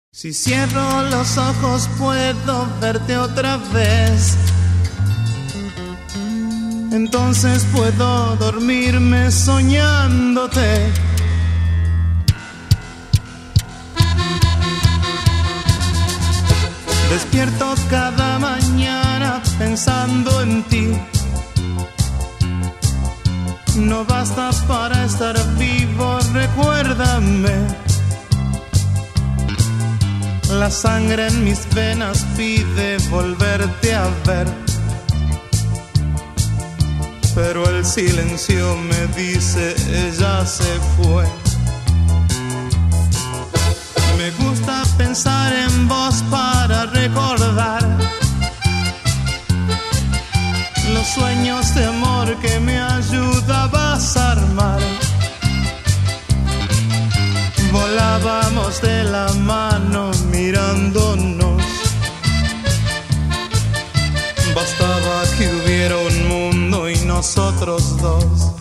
Si cierro los ojos puedo verte otra vez. Entonces puedo dormirme soñándote. Despierto cada mañana pensando en ti. No basta para estar vivo, recuérdame. La sangre en mis venas pide volverte a ver, pero el silencio me dice ella se fue. Me gusta pensar en vos para recordar los sueños de amor que me ayudabas a armar. Volábamos de la mano mirándonos. Bastaba que hubiera un mundo y nosotros dos.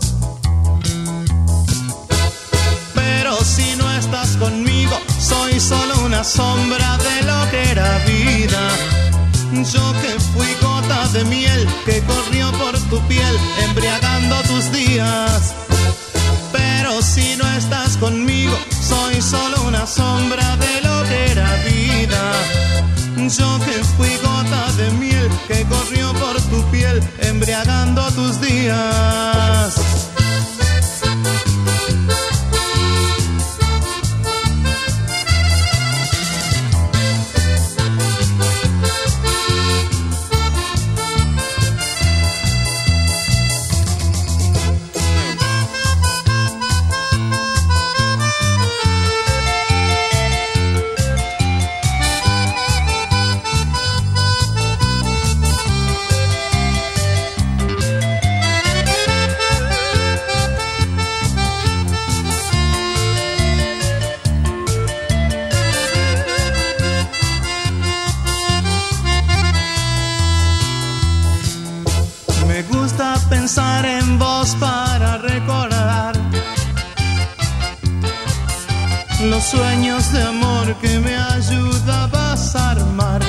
Pero si no estás conmigo, soy solo una sombra de lo que era vida. Yo que fui gota de miel que corrió por tu piel, embriagando tus días. Pero si no estás conmigo, soy solo una sombra de lo que era vida. Yo que fui gota de miel que corrió por tu piel, embriagando tus días. Pensar en vos para recordar los sueños de amor que me ayudabas a armar.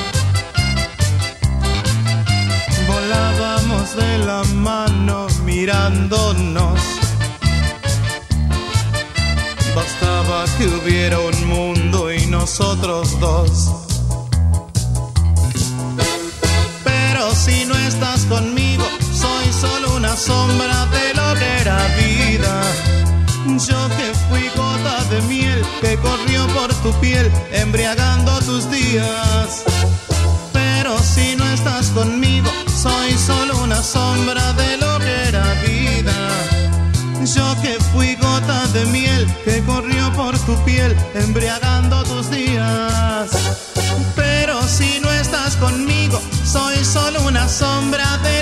Volábamos de la mano mirándonos. Bastaba que hubiera un mundo y nosotros dos. Pero si no estás conmigo, soy solo una sombra de lo que era vida. Yo que fui gota de miel que corrió por tu piel, embriagando tus días. Pero si no estás conmigo, soy solo una sombra de lo que era vida. Yo que fui gota de miel que corrió por tu piel, embriagando tus días. Pero si no estás conmigo, soy solo una sombra de